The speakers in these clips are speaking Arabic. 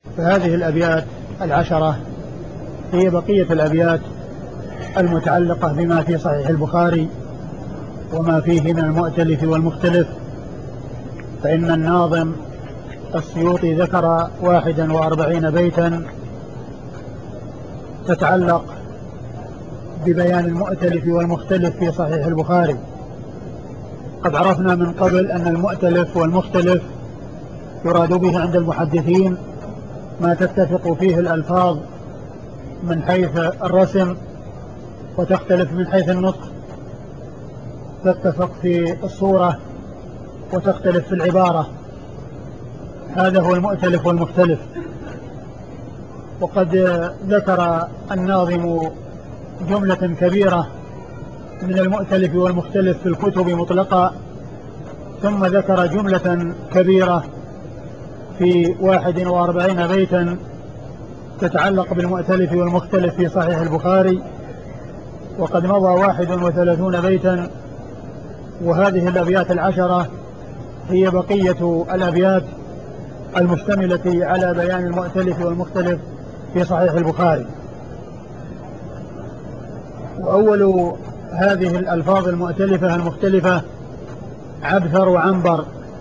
فهذه الأبيات العشرة هي بقية الأبيات المتعلقة بما في صحيح البخاري وما فيه من المؤتلف والمختلف. فإن الناظم السيوطي ذكر 41 بيتا تتعلق ببيان المؤتلف والمختلف في صحيح البخاري. قد عرفنا من قبل أن المؤتلف والمختلف يراد به عند المحدثين ما تتفق فيه الألفاظ من حيث الرسم وتختلف من حيث النطق، تتفق في الصورة وتختلف في العبارة. هذا هو المؤتلف والمختلف. وقد ذكر الناظم جملة كبيرة من المؤتلف والمختلف في الكتب مطلقة، ثم ذكر جملة كبيرة في 41 بيتا تتعلق بالمؤتلف والمختلف في صحيح البخاري. وقد مضى 31 بيتا، وهذه الأبيات العشرة هي بقية الأبيات المشتملة على بيان المؤتلف والمختلف في صحيح البخاري. وأول هذه الألفاظ المؤتلفة المختلفة عبثر وعنبر.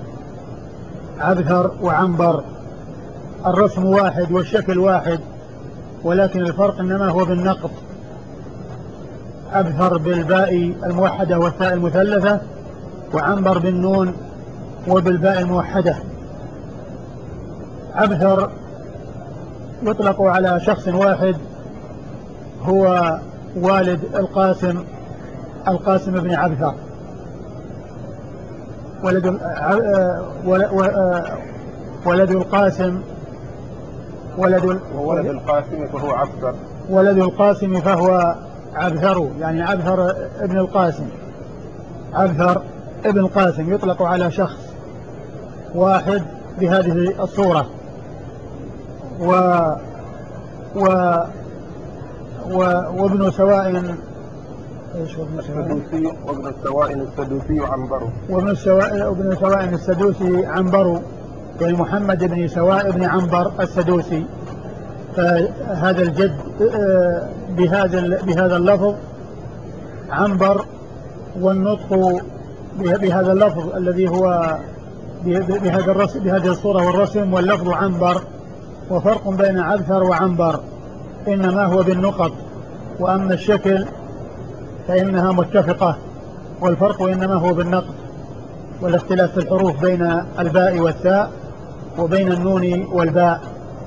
عبثر وعنبر الرسم واحد والشكل واحد، ولكن الفرق إنما هو بالنقط. عبثر بالباء الموحدة والتاء المثلثة، وعنبر بالنون وبالباء الموحدة. عبثر يطلق على شخص واحد هو والد القاسم بن عبثر. ولد القاسم وولد القاسم فهو عبثر. ولد القاسم فهو عبثر، يعني عبثر ابن القاسم. عبثر ابن القاسم يطلق على شخص واحد بهذه الصورة. وابن سواء السدوسي، وابن سواء السدوسي عنبر. وابن سواء السدوسي عنبر، يعني محمد بن سواء بن عنبر السدوسي. فهذا الجد بهذا اللفظ عنبر، والنطق بهذا اللفظ الذي هو بهذه الصورة والرسم، واللفظ عنبر. وفرق بين عبثر وعنبر إنما هو بالنقط، وأما الشكل فإنها متفقة، والفرق إنما هو بالنقط والاختلاف في الحروف بين الباء والثاء وبين النون والباء.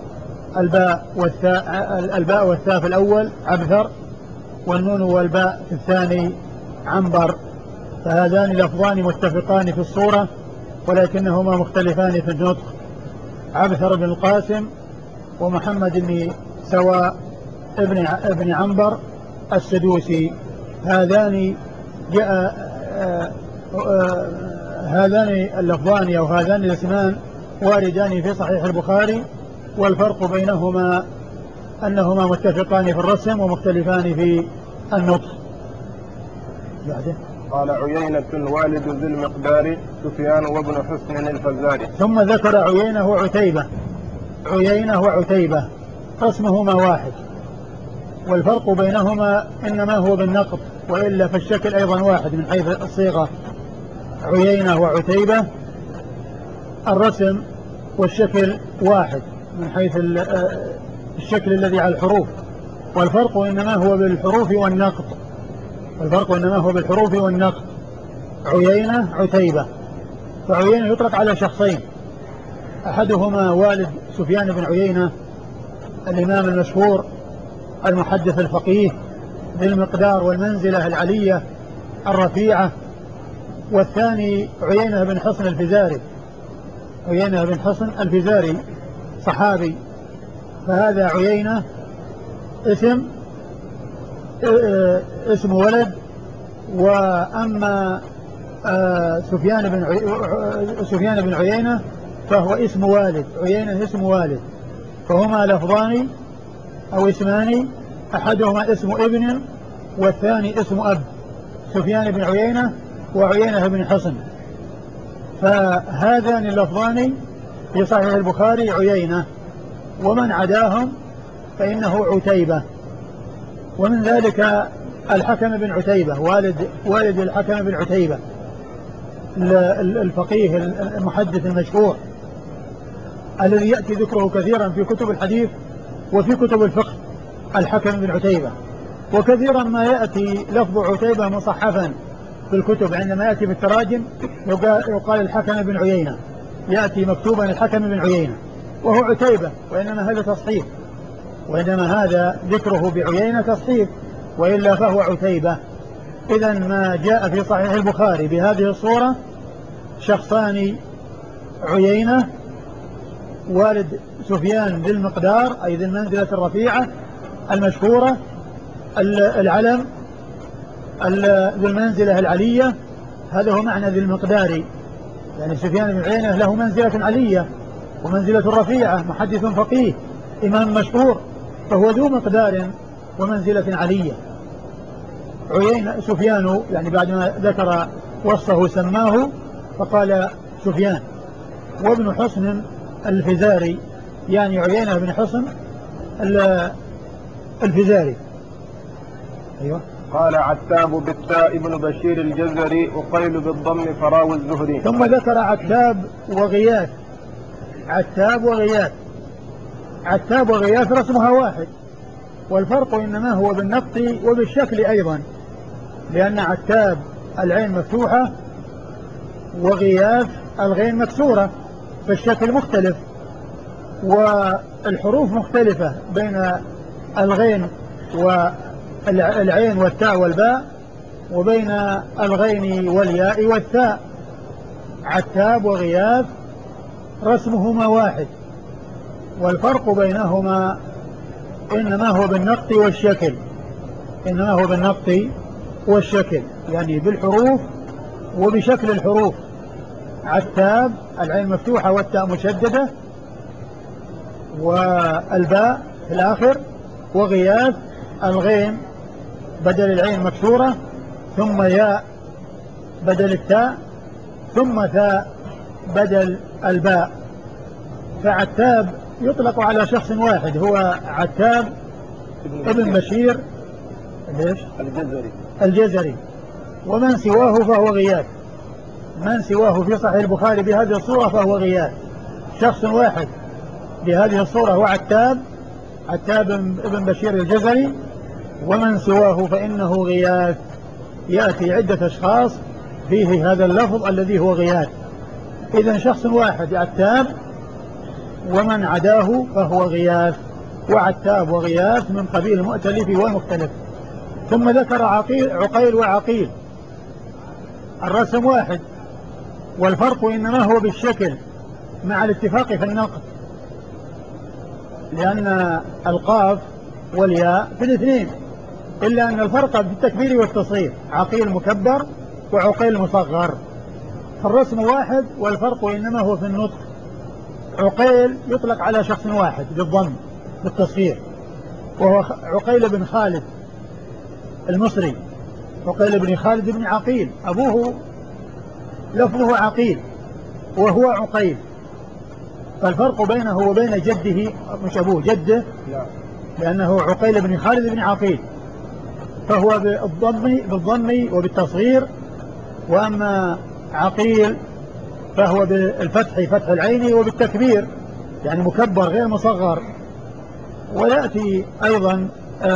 الباء والثاء في الأول عبثر، والنون والباء في الثاني عنبر. فهذان لفظان متفقان في الصورة ولكنهما مختلفان في النطق. عبثر بن القاسم ومحمد بن سواء ابن عنبر السدوسي. هذان اللفظان أو هذان الاسمان واردان في صحيح البخاري، والفرق بينهما أنهما متفقان في الرسم ومختلفان في النطق. قال عيينة والد ذي المقدار سفيان وابن حسن الفزاري. ثم ذكر عيينة وعتيبة. عيينة وعتيبة رسمهما واحد، والفرق بينهما إنما هو بالنقط، وإلا فالشكل أيضا واحد من حيث الصيغة. عيينة وعتيبة الرسم والشكل واحد من حيث الشكل الذي على الحروف، والفرق إنما هو بالحروف والنقط. عيينة عتيبة. فعيينة يطلق على شخصين، أحدهما والد سفيان بن عيينة الإمام المشهور المحدث الفقيه ذي المقدار والمنزلة العلية الرفيعة، والثاني عيينة بن حصن الفزاري. عيينة بن حصن الفزاري صحابي. فهذا عيينة اسم ولد، وأما سفيان بن عيينة فهو اسم والد. عيينة اسم والد، فهما لفظان أو اسمان، أحدهما اسم ابن والثاني اسم أب. سفيان بن عيينة وعيينة بن حصن. فهذان اللفظان في صحيح البخاري عيينة ومن عداهم فإنه عتيبة. ومن ذلك الحكم بن عتيبة والد الحكم بن عتيبة الفقيه المحدث المشهور الذي يأتي ذكره كثيرا في كتب الحديث وفي كتب الفقه، الحكم بن عتيبة. وكثيرا ما يأتي لفظ عتيبة مصحفا في الكتب، عندما يأتي في التراجم يقال الحكم بن عيينة، يأتي مكتوبا الحكم بن عيينة وهو عتيبة، وإنما هذا تصحيف، وإنما هذا ذكره بعيينة تصحيف، وإلا فهو عتيبة. إذا ما جاء في صحيح البخاري بهذه الصورة شخصان: عيينة والد سفيان ذي المقدار أي ذي المنزلة الرفيعة المشهورة، العلم ذي المنزلة العلية، هذا هو معنى ذي المقدار، يعني سفيان بن عيينة له منزلة علية ومنزلة رفيعة، محدث فقيه إمام مشهور، فهو ذو مقدار ومنزلة علية. عيينة سفيان يعني بعد ما ذكر وصفه سماه فقال سفيان. وابن حصن الفزاري يعني عيينة بن حصن الفزاري. أيوة. قال عتاب بالتاء بن بشير الجزري، وقيل بالضم فراوي الزهري. ثم ذكر عتاب وغياث. عتاب وغياث، عتاب وغياث رسمها واحد، والفرق إنما هو بالنطق وبالشكل أيضا، لأن عتاب العين مفتوحة وغياث الغين مكسورة، فالشكل مختلف والحروف مختلفة بين الغين والعين والتاء والباء، وبين الغين والياء والثاء. عتاب وغياث رسمهما واحد، والفرق بينهما إنما هو بالنطق والشكل، إنما هو بالنطق والشكل، يعني بالحروف وبشكل الحروف. عتاب العين مفتوحة والتاء مشددة والباء في الآخر، وغياث الغين بدل العين مكسورة ثم ياء بدل التاء ثم ثاء بدل الباء. فعتاب يطلق على شخص واحد هو عتاب ابن بشير الجزري، ومن سواه فهو غياث. من سواه في صحيح البخاري بهذه الصورة فهو غياث، شخص واحد بهذه الصورة هو عتاب ابن بشير الجزري، ومن سواه فإنه غياث، يأتي عدة أشخاص فيه هذا اللفظ الذي هو غياث. إذن شخص واحد عتاب، ومن عداه فهو غياث، وعتاب وغياث من قبيل المؤتلف والمختلف. ثم ذكر عقيل وعقيل، الرسم واحد، والفرق إنما هو بالشكل مع الاتفاق في النقد، لأن القاف والياء في الاثنين، إلا أن الفرق بالتكبير والتصغير، عقيل مكبر وعقيل مصغر، فالرسم واحد والفرق إنما هو في النطق. عقيل يطلق على شخص واحد بالضم بالتصغير، وهو عقيل بن خالد المصري، عقيل بن خالد بن عقيل، أبوه لفظه عقيل وهو عقيل، فالفرق بينه وبين جده مش أبوه جده، لأنه عقيل بن خالد بن عقيل، فهو بالضم وبالتصغير، وأما عقيل فهو بالفتح فتح العين وبالتكبير، يعني مكبر غير مصغر. ويأتي أيضا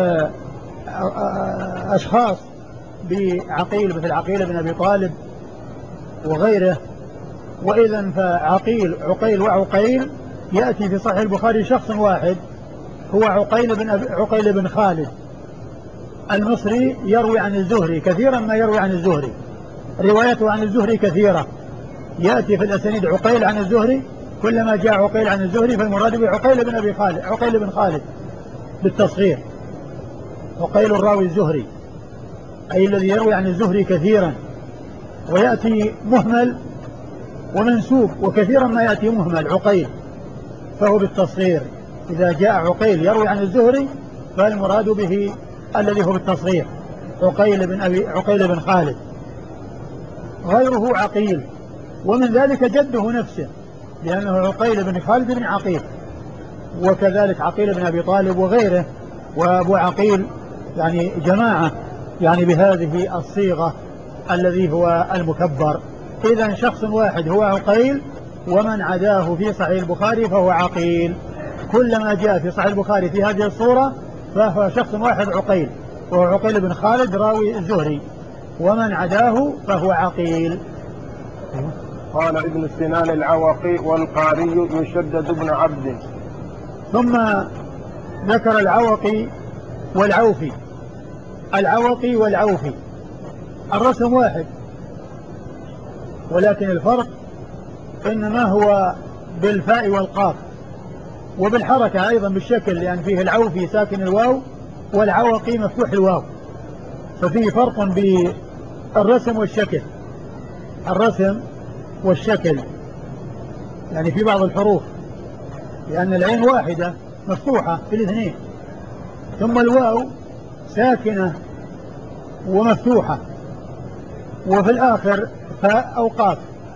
أشخاص بعقيل مثل عقيل بن أبي طالب وغيره. وإذا عقيل وعقيل يأتي في صحيح البخاري شخص واحد هو عقيل بن خالد المصري، يروي عن الزهري كثيرا، ما يروي عن الزهري، روايته عن الزهري كثيرة، يأتي في الأسانيد عقيل عن الزهري، كلما جاء عقيل عن الزهري فالمراد به عقيل بن خالد بالتصغير، عقيل الراوي الزهري أي الذي يروي عن الزهري كثيرا. ويأتي مهمل ومنسوب، وكثيرا ما يأتي مهمل عقيل فهو بالتصغير، إذا جاء عقيل يروي عن الزهري فالمراد به الذي هو بالتصغير عقيل بن خالد. غيره عقيل، ومن ذلك جده نفسه، لأنه عقيل بن خالد بن عقيل، وكذلك عقيل بن أبي طالب وغيره، وأبو عقيل يعني جماعة يعني بهذه الصيغة الذي هو المكبر. إذن شخص واحد هو عقيل، ومن عداه في صحيح البخاري فهو عقيل. كلما جاء في صحيح البخاري في هذه الصورة فهو شخص واحد عقيل، وهو عقيل بن خالد راوي الزهري، ومن عداه فهو عقيل. قال ابن سنان العوقي والقاري يشدد بن عبد. ثم ذكر العوقي والعوفي. العوقي والعوفي الرسم واحد، ولكن الفرق إنما هو بالفاء والقاف وبالحركة أيضا بالشكل، لأن فيه العوفي ساكن الواو والعوقي مفتوح الواو، ففيه فرق بالرسم والشكل. الرسم والشكل يعني في بعض الحروف، لأن العين واحدة مفتوحة في الاثنين، ثم الواو ساكنة ومفتوحة، وفي الآخر فاء أو قاف،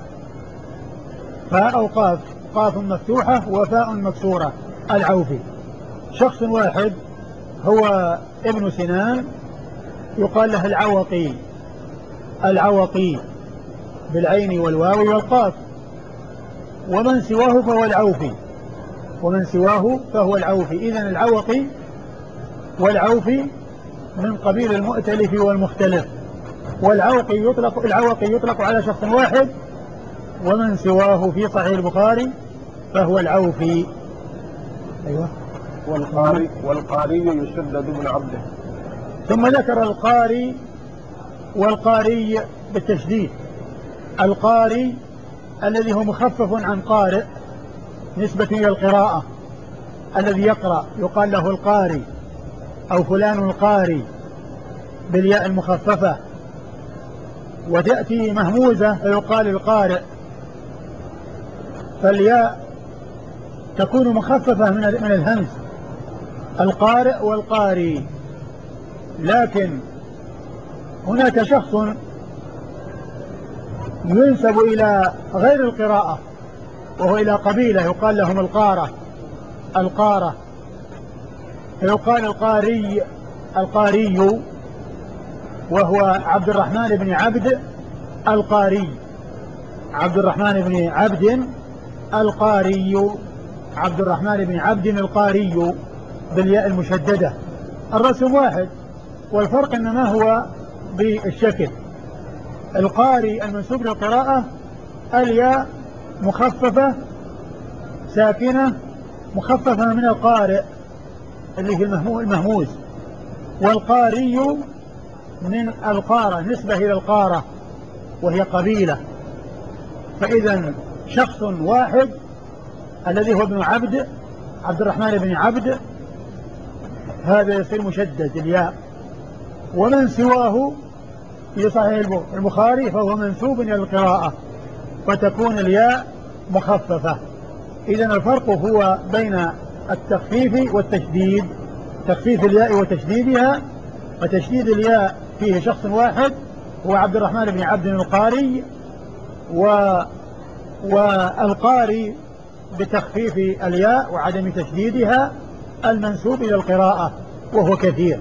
فاء أو قاف، قاف مفتوحة وفاء مكسورة. العوفي شخص واحد هو ابن سنان، يقال له العوقي، العوقي بالعين والواو والقاف، ومن سواه فهو العوفي، ومن سواه فهو العوفي. إذن العوقي والعوفي من قبيل المؤتلف والمختلف، والعوقي يطلق على شخص واحد، ومن سواه في صحيح البخاري فهو العوفي. أيوة. والقاري يشدد بن عبده. ثم ذكر القاري والقاري بالتشديد. القاري الذي هو مخفف عن قارئ نسبة إلى القراءة، الذي يقرأ يقال له القاري، أو فلان القاري بالياء المخففة، وتأتي مهموزة فيقال القارئ، فالياء تكون مخففة من الهمز، القارئ والقاري. لكن هناك شخص ينسب إلى غير القراءة، وهو إلى قبيلة يقال لهم القارة، القارة، فيقال القاري، القاري، وهو عبد الرحمن بن عبد القاري، عبد الرحمن بن عبد القاري، عبد الرحمن بن عبد القاري بالياء المشددة. الرسم واحد، والفرق إنما هو بالشكل. القاري المنسوب للقراءة الياء مخففة ساكنة مخففة من القارئ اللي هي المهموز، والقاري من القارة نسبة إلى القارة وهي قبيلة. فإذا شخص واحد الذي هو ابن عبد، عبد الرحمن بن عبد، هذا يصير مشدد الياء، ومن سواه في صحيح البخاري فهو منسوب إلى القراءة فتكون الياء مخففة. إذن الفرق هو بين التخفيف والتشديد، تخفيف الياء وتشديدها، فتشديد الياء فيه شخص واحد هو عبد الرحمن بن عبد القاري، والقاري بتخفيف الياء وعدم تشديدها المنسوب إلى القراءة وهو كثير.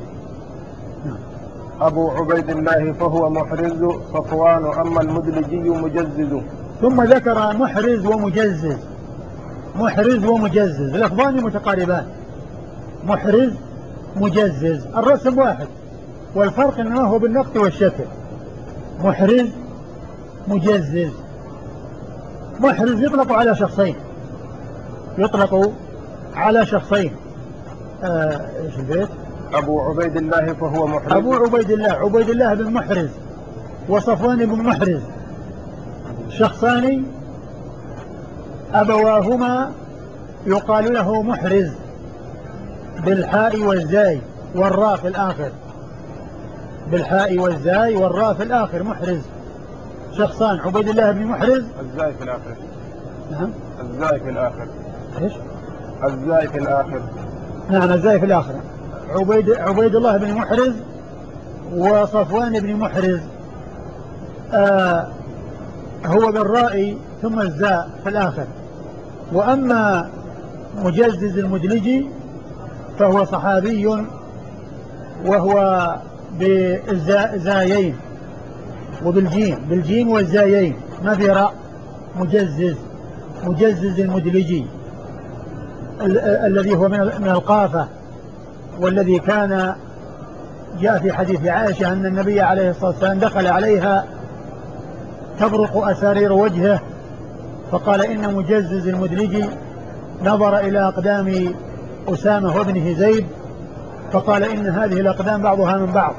أبو عبيد الله فهو محرز صفوان، أما المدلجي مجزز. ثم ذكر محرز ومجزز. محرز ومجزز لفظان متقاربان، محرز مجزز، الرسم واحد، والفرق انما هو بالنقط والشكل. محرز مجزز. محرز يطلق على شخصين، يطلق على شخصين. ايش البيت؟ أبو عبيد الله فهو محرز. أبو عبيد الله، عبيد الله بن محرز وصفوان بن محرز، شخصان أبواهما يقال له محرز بالحاء والزاي والراء في الآخر، بالحاء والزاي والراء في الآخر، محرز. شخصان عبيد الله بن محرز، الزاي في الآخر. نعم الزاي في الآخر. ايش؟ الزاي في الآخر. نعم الزاي في الآخر. عبيد الله بن محرز وصفوان بن محرز، هو بالراء ثم الزاء في الآخر. وأما مجزز المدلجي فهو صحابي، وهو بالزايين بالجيم والزايين ما في راء. مجزز المدلجي الذي هو من القافة، والذي كان جاء في حديث عائشة أن النبي عليه الصلاة والسلام دخل عليها تبرق أسارير وجهه فقال إن مجزز المدلجي نظر إلى أقدام أسامة وابنه زيد فقال إن هذه الأقدام بعضها من بعض.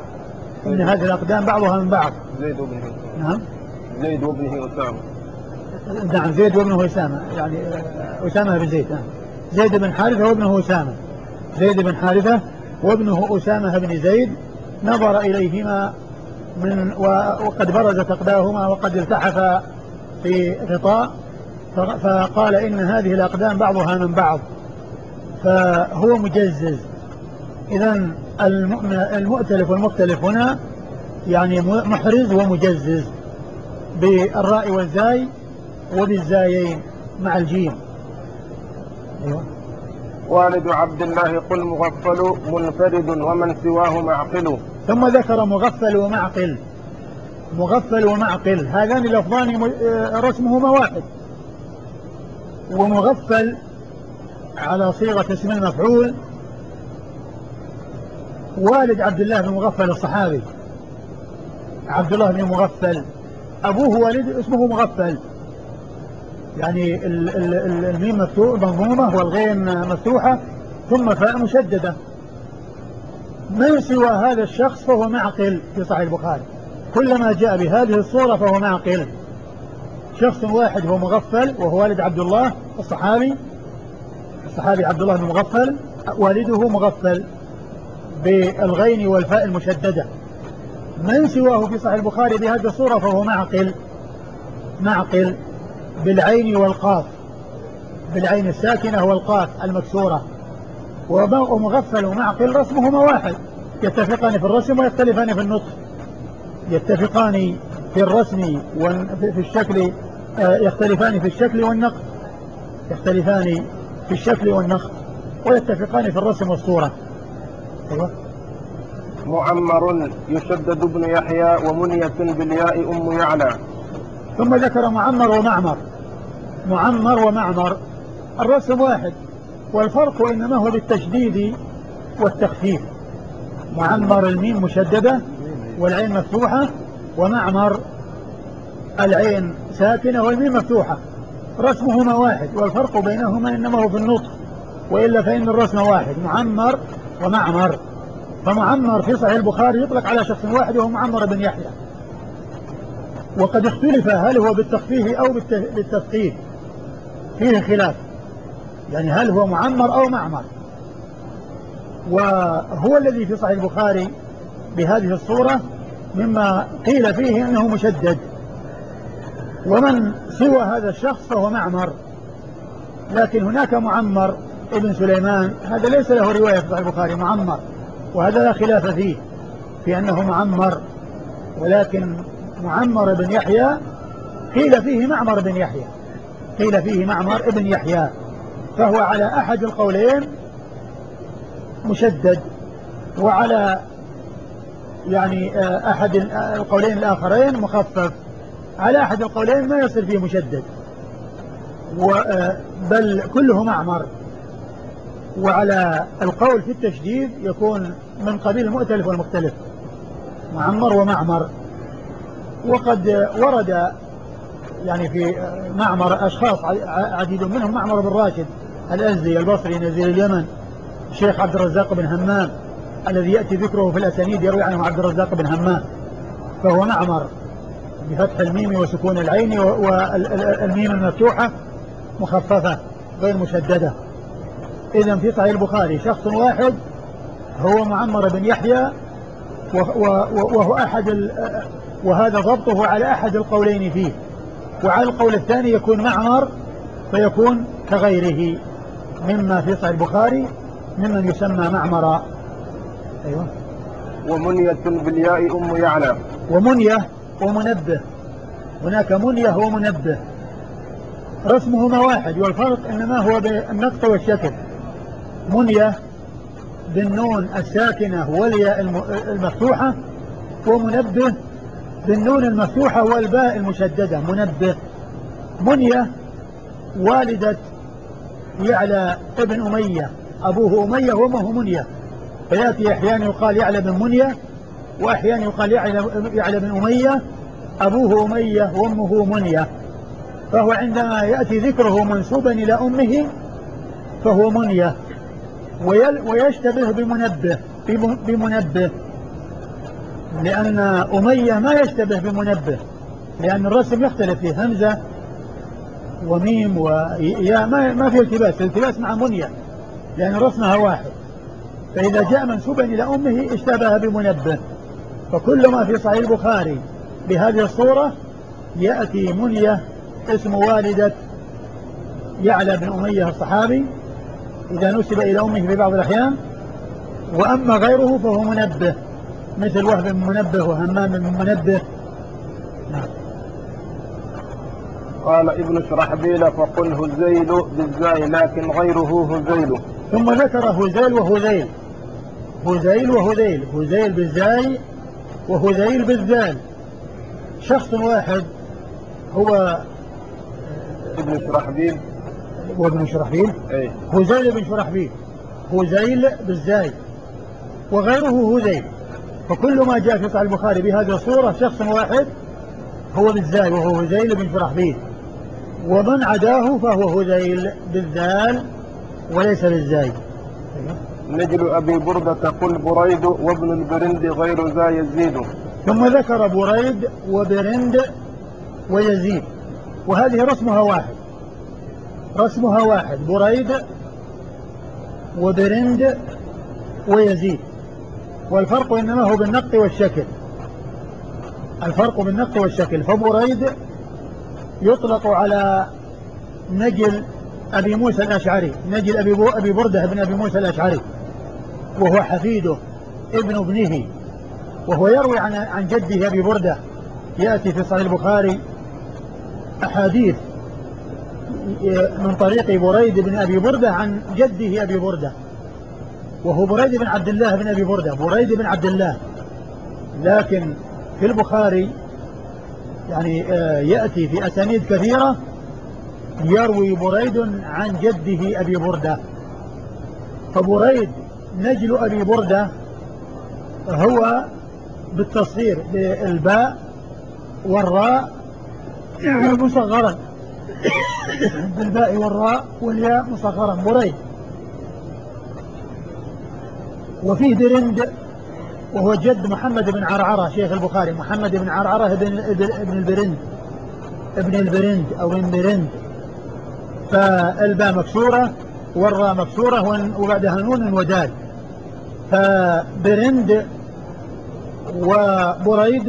زيد وابنه نعم زيد وابنه أسامة. نعم زيد وابنه أسامة، يعني أسامة بن زيد. زيد بن حارثة وابنه أسامة. زيد بن حارثة وابنه أسامة بن زيد نظر إليهما وقد برزت أقدامهما وقد التحفا في غطاء، فقال إن هذه الأقدام بعضها من بعض، فهو مجزز. إذن المؤتلف والمختلف هنا يعني محرز ومجزز بالراء والزاي وبالزايين مع الجيم. أيوة. والد عبد الله قل مغفل منفرد ومن سواه معقل. ثم ذكر مغفل ومعقل هذان لفظان رسمهما واحد. ومغفل على صيغة اسم المفعول، والد عبد الله بن مغفل الصحابي عبد الله بن مغفل، أبوه والد اسمه مغفل، يعني الميم مضمومة والغين مفتوحة ثم فاء مشددة. من سوى هذا الشخص فهو معقل في صحيح البخاري، كلما جاء بهذه الصورة فهو معقل. شخص واحد هو مغفل وهو والد عبد الله الصحابي عبد الله بن مغفل، والده مغفل بالغين والفاء المشددة. من سواه في صحيح البخاري بهذه الصورة فهو معقل بالعين والقاف، بالعين الساكنة والقاف المكسورة. ومغفل ومعقل رسمهما واحد، يتفقان في الرسم ويختلفان في النطق، يتفقان في الرسم وفي الشكل، يختلفان في الشكل والنقط، ويتفقان في الرسم والصورة. أيوة. معمر يشدد ابن يحيى ومنية بالياء أم يعلى. ثم ذكر معمر ومعمر الرسم واحد، والفرق إنما هو بالتشديد والتخفيف. معمر الميم مشددة والعين مفتوحة، ومعمر العين ساكنة والميم مفتوحة، رسمهما واحد، والفرق بينهما إنما هو في النطق، وإلا فإن الرسم واحد، معمر ومعمر. فمعمر في صحيح البخاري يطلق على شخص واحد وهو معمر بن يحيى، وقد اختلف هل هو بالتخفيف أو بالتثقيل، فيه خلاف، يعني هل هو معمر أو معمر. وهو الذي في صحيح البخاري بهذه الصورة مما قيل فيه أنه مشدد. ومن سوى هذا الشخص فهو معمر، لكن هناك معمر ابن سليمان هذا ليس له رواية في صحيح البخاري معمر، وهذا لا خلاف فيه في أنه معمر، ولكن معمر بن يحيى قيل فيه معمر بن يحيى، فهو على أحد القولين مشدد، وعلى يعني أحد القولين الآخرين مخفف، على أحد القولين ما يصير فيه مشدد، بل كله معمر. وعلى القول في التشديد يكون من قبيل المؤتلف والمختلف، معمر ومعمر. وقد ورد يعني في معمر أشخاص عديد منهم، معمر بن راشد الأزدي البصري نزيل اليمن، الشيخ عبد الرزاق بن همام الذي يأتي ذكره في الأسانيد يروي عنه عبد الرزاق بن همام، فهو معمر بفتح الميم وسكون العين والميم المفتوحة مخففة غير مشددة. إذن في صحيح البخاري شخص واحد هو معمر بن يحيى، وهو وهذا ضبطه على أحد القولين فيه، وعلى القول الثاني يكون معمر فيكون كغيره مما في صحيح البخاري ممن يسمى معمرا. أيوة. ومنية بالياء أم يعلى. ومنية ومنبه، هناك منية ومنبه، رسمهما واحد، والفرق إنما هو بالنقط والشكل. منية بالنون الساكنة والياء المفتوحة، ومنبه بالنون المفتوحة والباء المشددة. منبه. منية والدة يعلى ابن أمية، أبوه أمية وأمه منية، فيأتي أحيانا يقال يعلى بن منية، وأحيانا يقال يعلى بن أمية، أبوه أمية وأمه منية. فهو عندما يأتي ذكره منسوبا إلى أمه فهو منية. ويشتبه بمنبه لأن أمية ما يشتبه بمنبه، لأن الرسم يختلف فيه، همزة وميم وياء ما في التباس مع منية، لأن رسمها واحد. فإذا جاء منسوبا إلى أمه اشتبه بمنبه. فكل ما في صحيح البخاري بهذه الصورة يأتي منية اسم والدة يعلى بن أمية الصحابي إذا نسب إلى أمه في بعض الأحيان، وأما غيره فهو منبه، مثل وهب بن منبه وهمام بن منبه. نعم. قال ابن شرحبيل فقل هزيل بالزاي لكن غيره هزيل. ثم ذكر هزيل وهذيل. هزيل وهذيل، هزيل بالزاي وهذيل بالذال. شخص واحد هو ابن شرحبيل وابن شرحبيل. هزيل بن شرحبيل، هزيل بالزاي، وغيره هذيل. فكل ما جاء في صحيح البخاري بهذه الصورة شخص واحد هو بالزاي وهو هزيل بن شرحبيل، ومن عداه فهو هذيل بالذال وليس بالزاي. نجل أبي بردة قل بريد وابن البرند غير ذا يزيد. ثم ذكر بريد وبرند ويزيد، وهذه رسمها واحد، بريد وبرند ويزيد، والفرق إنما هو بالنقط والشكل. فبريد يطلق على نجل أبي موسى الأشعري، نجل أبي بردة بن أبي موسى الأشعري، وهو حفيده ابن ابنه، وهو يروي عن جده أبي بردة. يأتي في صحيح البخاري أحاديث من طريق بريد بن أبي بردة عن جده أبي بردة، وهو بريد بن عبد الله بن أبي بردة، بريد بن عبد الله. لكن في البخاري يعني يأتي في أسانيد كثيرة يروي بريد عن جده أبي بردة. فبريد نجل أبي بردة هو بالتصغير بالباء والراء مصغرا، بالباء والراء والياء مصغرا، بريد. وفيه برند وهو جد محمد بن عرعرة شيخ البخاري، محمد بن عرعرة ابن البرند أو ابن برند، فالباء مكسورة والراء مكسورة وبعدها نون ودال. فبرند وبريد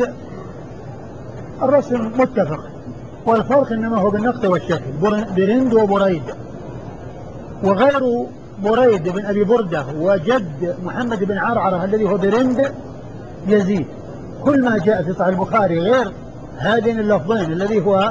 الرسم متفق، والفرق إنما هو بالنقط والشكل، برند وبريد. وغير بريد بن أبي بردة وجد محمد بن عرعرة الذي هو برند يزيد. كل ما جاء في صحيح البخاري غير هذين اللفظين الذي هو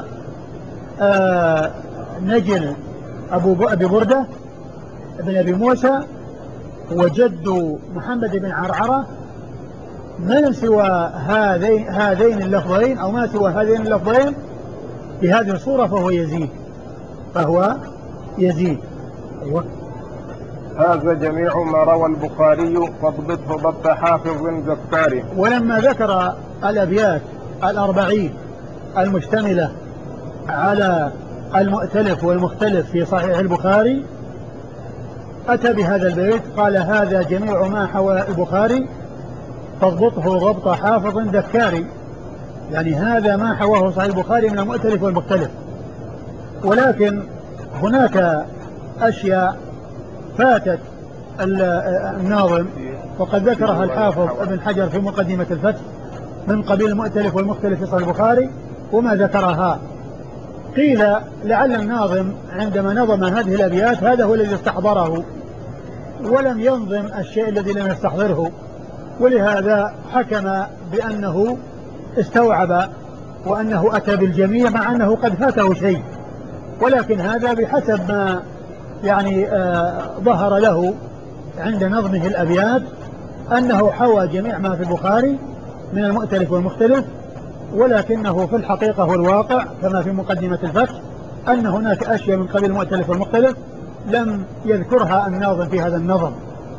نجل أبي بردة بن أبي موسى وجد محمد بن عرعرة، ما سوى هذين اللفظين أو ما سوى هذين اللفظين بهذه الصورة فهو يزيد. أيوة. هذا جميع ما روى البخاري فاضبطه ضبط حافظ ذكاري. ولما ذكر الأبيات 40 المشتملة على المؤتلف والمختلف في صحيح البخاري أتى بهذا البيت، قال هذا جميع ما حوى البخاري فاضبطه ضبط حافظ ذكاري، يعني هذا ما حواه صحيح البخاري من المؤتلف والمختلف. ولكن هناك أشياء فاتت الناظم وقد ذكرها الحافظ ابن حجر في مقدمة الفتح من قبيل المؤتلف والمختلف في صحيح البخاري وما ذكرها. قيل لعل الناظم عندما نظم هذه الأبيات هذا هو الذي استحضره ولم ينظم الشيء الذي لم يستحضره، ولهذا حكم بأنه استوعب وأنه أتى بالجميع مع أنه قد فاته شيء، ولكن هذا بحسب ما يعني ظهر له عند نظمه الأبيات أنه حوى جميع ما في البخاري من المؤتلف والمختلف، ولكنه في الحقيقة والواقع كما في مقدمة الفتح أن هناك أشياء من قبيل المؤتلف والمختلف لم يذكرها الناظم في هذا النظم.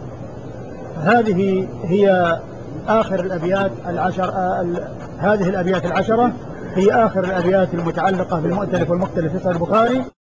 هذه هي آخر الأبيات هذه الأبيات العشرة هي آخر الأبيات المتعلقة بالمؤتلف والمختلف في صحيح البخاري.